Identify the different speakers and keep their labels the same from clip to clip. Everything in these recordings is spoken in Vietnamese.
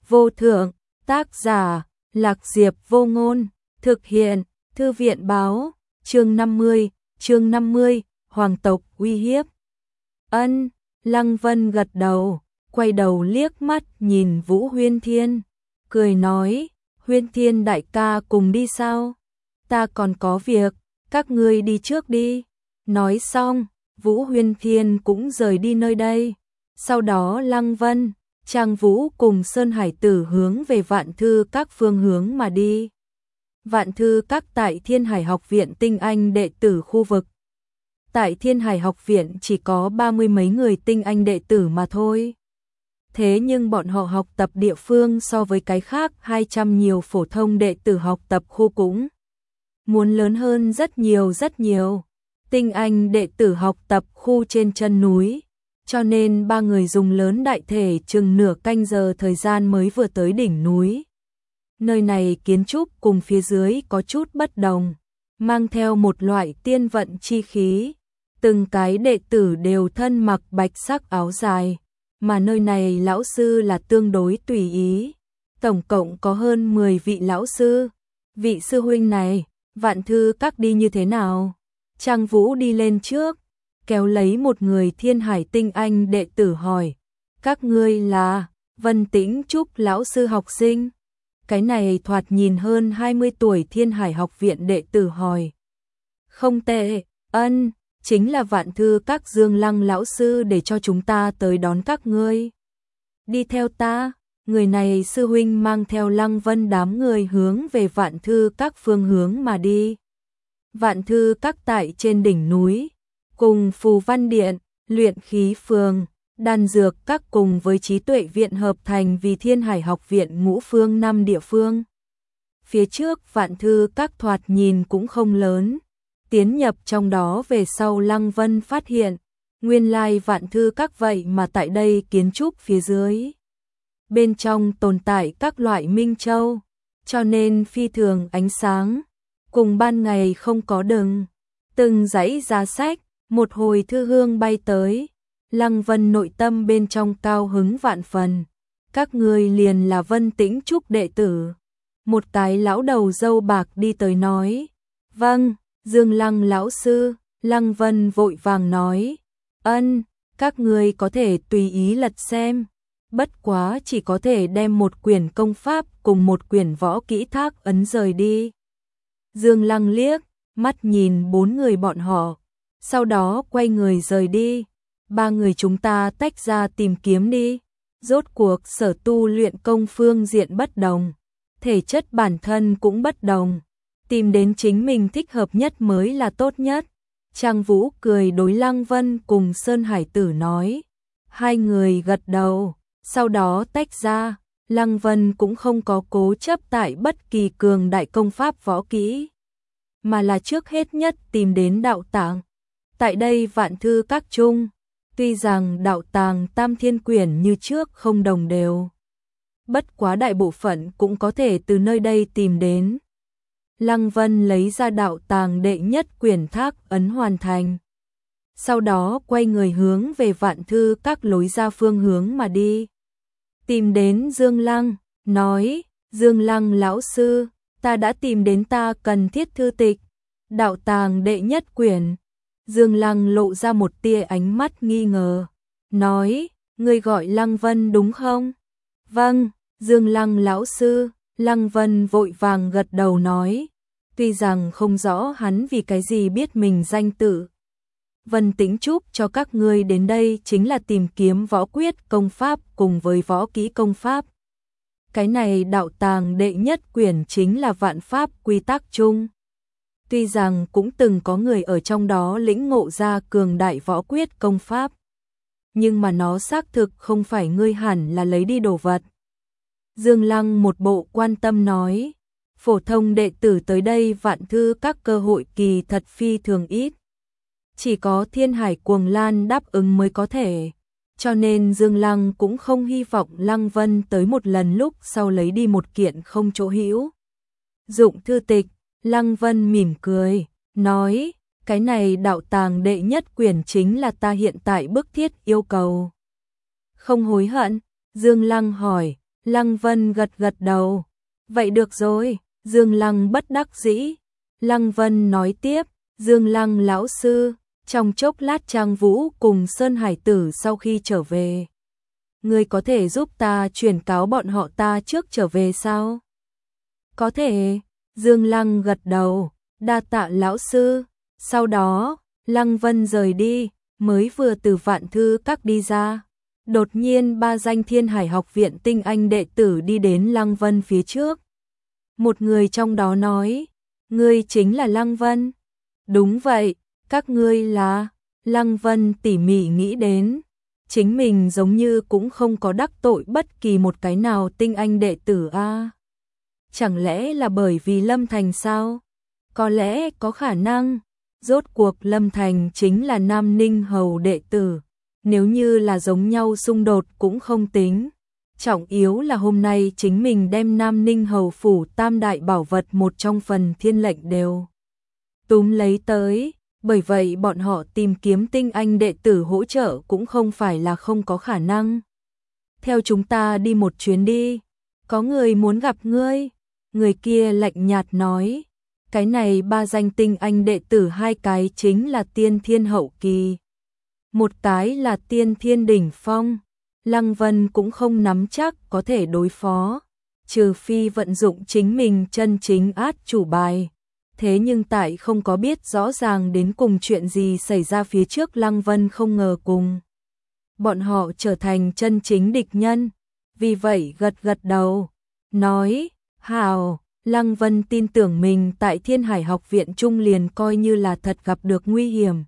Speaker 1: vô thượng, tác giả, Lạc Diệp Vô Ngôn, thực hiện, Thư viện báo, chương 50, Hoàng tộc uy hiếp. Ân, Lăng Vân gật đầu, quay đầu liếc mắt nhìn Vũ Huyên Thiên, cười nói, Huyên Thiên đại ca cùng đi sao? Ta còn có việc, các ngươi đi trước đi. Nói xong, Vũ Huyên Thiên cũng rời đi nơi đây. Sau đó Lăng Vân, Trang Vũ cùng Sơn Hải Tử hướng về Vạn Thư Các phương hướng mà đi. Vạn Thư Các tại Thiên Hải Học viện tinh anh đệ tử khu vực. Tại Thiên Hải Học viện chỉ có 30 mấy người tinh anh đệ tử mà thôi. Thế nhưng bọn họ học tập địa phương so với cái khác 200 nhiều phổ thông đệ tử học tập khu cũng muốn lớn hơn rất nhiều. Tinh anh đệ tử học tập khu trên chân núi, cho nên ba người dùng lớn đại thể chừng nửa canh giờ thời gian mới vừa tới đỉnh núi. Nơi này kiến trúc cùng phía dưới có chút bất đồng, mang theo một loại tiên vận chi khí. Từng cái đệ tử đều thân mặc bạch sắc áo dài, mà nơi này lão sư là tương đối tùy ý. Tổng cộng có hơn 10 vị lão sư. Vị sư huynh này, Vạn Thư Các đi như thế nào? Trang Vũ đi lên trước, kéo lấy một người Thiên Hải tinh anh đệ tử hỏi. Các ngươi là Vân Tĩnh Trúc lão sư học sinh? Cái này thoạt nhìn hơn 20 tuổi Thiên Hải học viện đệ tử hỏi. Không tệ, Ân, chính là Vạn Thư Các Dương Lăng lão sư để cho chúng ta tới đón các ngươi. Đi theo ta. Người này sư huynh mang theo Lăng Vân đám người hướng về Vạn Thư Các phương hướng mà đi. Vạn Thư Các tại trên đỉnh núi, cùng Phù Văn Điện, Luyện Khí Phường, Đan Dược Các cùng với Trí Tuệ Viện hợp thành vì Thiên Hải học viện ngũ phương 5 địa phương. Phía trước Vạn Thư Các thoạt nhìn cũng không lớn, tiến nhập trong đó về sau Lăng Vân phát hiện, nguyên lai Vạn Thư Các vậy mà tại đây kiến trúc phía dưới. Bên trong tồn tại các loại minh châu, cho nên phi thường ánh sáng, cùng ban ngày không có đừng. Từng dãy giá sách, một hồi thư hương bay tới, Lăng Vân nội tâm bên trong cao hứng vạn phần. Các ngươi liền là Vân Tĩnh Trúc đệ tử. Một cái lão đầu râu bạc đi tới nói. Vâng, Dương Lăng lão sư. Lăng Vân vội vàng nói. Ân, các ngươi có thể tùy ý lật xem. Bất quá chỉ có thể đem một quyển công pháp cùng một quyển võ kỹ thác ấn rời đi. Dương Lăng liếc mắt nhìn 4 người bọn họ, sau đó quay người rời đi. 3 người chúng ta tách ra tìm kiếm đi. Rốt cuộc sở tu luyện công phương diện bất đồng, thể chất bản thân cũng bất đồng, tìm đến chính mình thích hợp nhất mới là tốt nhất. Trang Vũ cười đối Lăng Vân cùng Sơn Hải Tử nói. Hai người gật đầu. Sau đó tách ra, Lăng Vân cũng không có cố chấp tại bất kỳ cường đại công pháp võ kỹ, mà là trước hết nhất tìm đến đạo tàng. Tại đây Vạn Thư Các chung, tuy rằng đạo tàng Tam Thiên Quyển như trước không đồng đều, bất quá đại bộ phận cũng có thể từ nơi đây tìm đến. Lăng Vân lấy ra đạo tàng đệ nhất quyển thác ấn hoàn thành. Sau đó quay người hướng về Vạn Thư Các lối ra phương hướng mà đi. Tìm đến Dương Lăng, nói, Dương Lăng lão sư, ta đã tìm đến ta cần thiết thư tịch, đạo tàng đệ nhất quyển. Dương Lăng lộ ra một tia ánh mắt nghi ngờ, nói, ngươi gọi Lăng Vân đúng không? Vâng, Dương Lăng lão sư. Lăng Vân vội vàng gật đầu nói, tuy rằng không rõ hắn vì cái gì biết mình danh tự. Vân Tĩnh Trúc cho các ngươi đến đây chính là tìm kiếm võ quyết công pháp cùng với võ kỹ công pháp. Cái này đạo tàng đệ nhất quyển chính là vạn pháp quy tắc chung. Tuy rằng cũng từng có người ở trong đó lĩnh ngộ ra cường đại võ quyết công pháp, nhưng mà nó xác thực không phải ngươi hẳn là lấy đi đồ vật. Dương Lăng một bộ quan tâm nói, phổ thông đệ tử tới đây Vạn Thư Các cơ hội kỳ thật phi thường ít. Chỉ có Thiên Hải Cuồng Lan đáp ứng mới có thể, cho nên Dương Lăng cũng không hy vọng Lăng Vân tới một lần lúc sau lấy đi một kiện không chỗ hữu dụng thư tịch. Lăng Vân mỉm cười, nói, cái này đạo tàng đệ nhất quyển chính là ta hiện tại bức thiết yêu cầu. Không hối hận? Dương Lăng hỏi. Lăng Vân gật gật đầu. Vậy được rồi, Dương Lăng bất đắc dĩ. Lăng Vân nói tiếp, Dương Lăng lão sư, trong chốc lát Trang Vũ cùng Sơn Hải Tử sau khi trở về. Ngươi có thể giúp ta chuyển cáo bọn họ ta trước trở về sao? Có thể, Dương Lăng gật đầu, đa tạ lão sư. Sau đó, Lăng Vân rời đi, mới vừa từ Vạn Thư Các đi ra. Đột nhiên ba danh Thiên Hải học viện tinh anh đệ tử đi đến Lăng Vân phía trước. Một người trong đó nói, ngươi chính là Lăng Vân. Đúng vậy, các ngươi là. Lăng Vân tỉ mỉ nghĩ đến. Chính mình giống như cũng không có đắc tội bất kỳ một cái nào tinh anh đệ tử a. Chẳng lẽ là bởi vì Lâm Thành sao? Có lẽ có khả năng. Rốt cuộc Lâm Thành chính là Nam Ninh Hầu đệ tử. Nếu như là giống nhau xung đột cũng không tính. Trọng yếu là hôm nay chính mình đem Nam Ninh Hầu phủ tam đại bảo vật một trong phần thiên lệnh đều túm lấy tới. Bởi vậy bọn họ tìm kiếm tinh anh đệ tử hỗ trợ cũng không phải là không có khả năng. Theo chúng ta đi một chuyến đi. Có người muốn gặp ngươi. Người kia lạnh nhạt nói. Cái này ba danh tinh anh đệ tử hai cái chính là tiên thiên hậu kỳ. Một cái là tiên thiên đỉnh phong. Lăng Vân cũng không nắm chắc có thể đối phó. Trừ phi vận dụng chính mình chân chính át chủ bài. Thế nhưng tại không có biết rõ ràng đến cùng chuyện gì xảy ra phía trước, Lăng Vân không ngờ cùng bọn họ trở thành chân chính địch nhân. Vì vậy gật gật đầu, nói, hào. Lăng Vân tin tưởng mình tại Thiên Hải học viện Trung liền coi như là thật gặp được nguy hiểm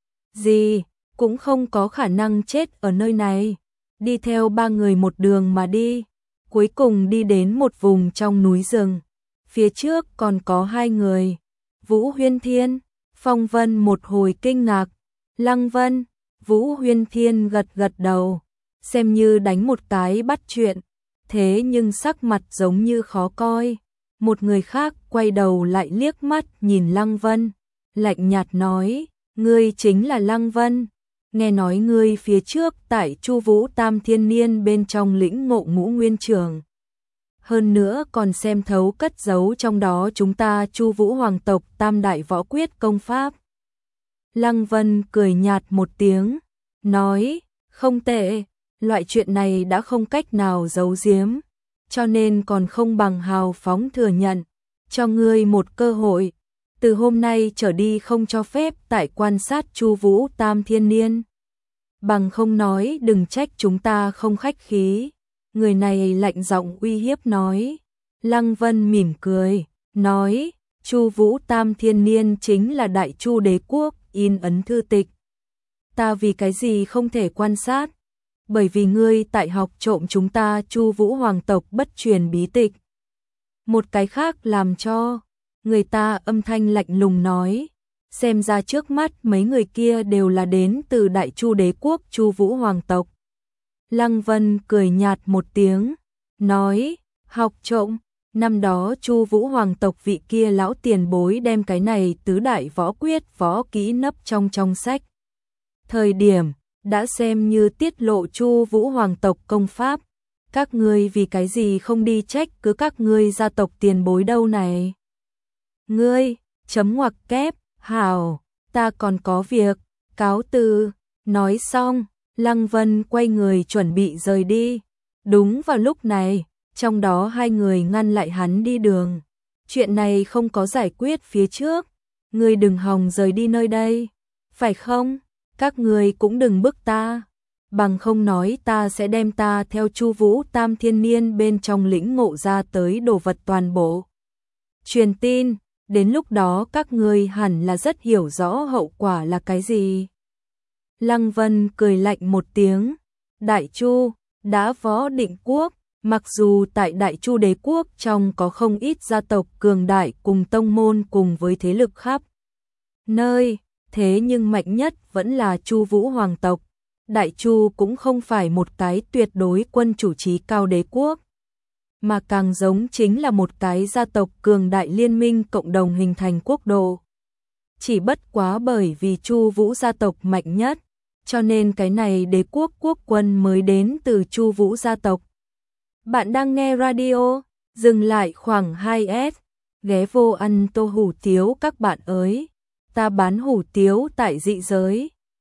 Speaker 1: gì, cũng không có khả năng chết ở nơi này. Đi theo ba người một đường mà đi, cuối cùng đi đến một vùng trong núi rừng. Phía trước còn có hai người, Vũ Huyên Thiên, Phong Vân một hồi kinh ngạc. Lăng Vân, Vũ Huyên Thiên gật gật đầu, xem như đánh một cái bắt chuyện, thế nhưng sắc mặt giống như khó coi. Một người khác quay đầu lại liếc mắt nhìn Lăng Vân, lạnh nhạt nói, ngươi chính là Lăng Vân. Nghe nói ngươi phía trước tại Chu Vũ Tam Thiên Niên bên trong lĩnh ngộ Ngũ Nguyên Trường. Hơn nữa còn xem thấu cất giấu trong đó chúng ta Chu Vũ hoàng tộc tam đại võ quyết công pháp. Lăng Vân cười nhạt một tiếng, nói, không tệ, loại chuyện này đã không cách nào giấu giếm, cho nên còn không bằng hào phóng thừa nhận, cho ngươi một cơ hội, từ hôm nay trở đi không cho phép tại quan sát Chu Vũ Tam Thiên Niên. Bằng không nói đừng trách chúng ta không khách khí. Người này lạnh giọng uy hiếp nói. Lăng Vân mỉm cười, nói, Chu Vũ Tam Thiên Niên chính là Đại Chu đế quốc in ấn thư tịch. Ta vì cái gì không thể quan sát? Bởi vì ngươi tại học trộm chúng ta Chu Vũ hoàng tộc bất truyền bí tịch. Một cái khác làm cho người ta âm thanh lạnh lùng nói, xem ra trước mắt mấy người kia đều là đến từ Đại Chu đế quốc Chu Vũ hoàng tộc. Lăng Vân cười nhạt một tiếng, nói, học trộm, năm đó Chu Vũ hoàng tộc vị kia lão tiền bối đem cái này tứ đại võ quyết võ kỹ nấp trong sách. Thời điểm đã xem như tiết lộ Chu Vũ hoàng tộc công pháp, các ngươi vì cái gì không đi trách cứ các ngươi gia tộc tiền bối đâu này? Ngươi, chấm ngoặc kép, hảo, ta còn có việc, cáo từ. Nói xong, Lăng Vân quay người chuẩn bị rời đi. Đúng vào lúc này, trong đó hai người ngăn lại hắn đi đường. Chuyện này không có giải quyết phía trước, ngươi đừng hòng rời đi nơi đây, phải không? Các ngươi cũng đừng bức ta, bằng không nói ta sẽ đem ta theo Chu Vũ Tam Thiên Niên bên trong lĩnh ngộ ra tới đồ vật toàn bộ truyền tin, đến lúc đó các ngươi hẳn là rất hiểu rõ hậu quả là cái gì. Lăng Vân cười lạnh một tiếng, Đại Chu đã võ định quốc, mặc dù tại Đại Chu đế quốc trong có không ít gia tộc cường đại cùng tông môn cùng với thế lực khắp nơi, thế nhưng mạnh nhất vẫn là Chu Vũ hoàng tộc. Đại Chu cũng không phải một cái tuyệt đối quân chủ trí cao đế quốc, mà càng giống chính là một cái gia tộc cường đại liên minh cộng đồng hình thành quốc độ. Chỉ bất quá bởi vì Chu Vũ gia tộc mạnh nhất, cho nên cái này đế quốc quốc quân mới đến từ Chu Vũ gia tộc. Bạn đang nghe radio, dừng lại khoảng 2S, ghé vô ăn tô hủ tiếu các bạn ơi. Ta bán hủ tiếu tại dị giới.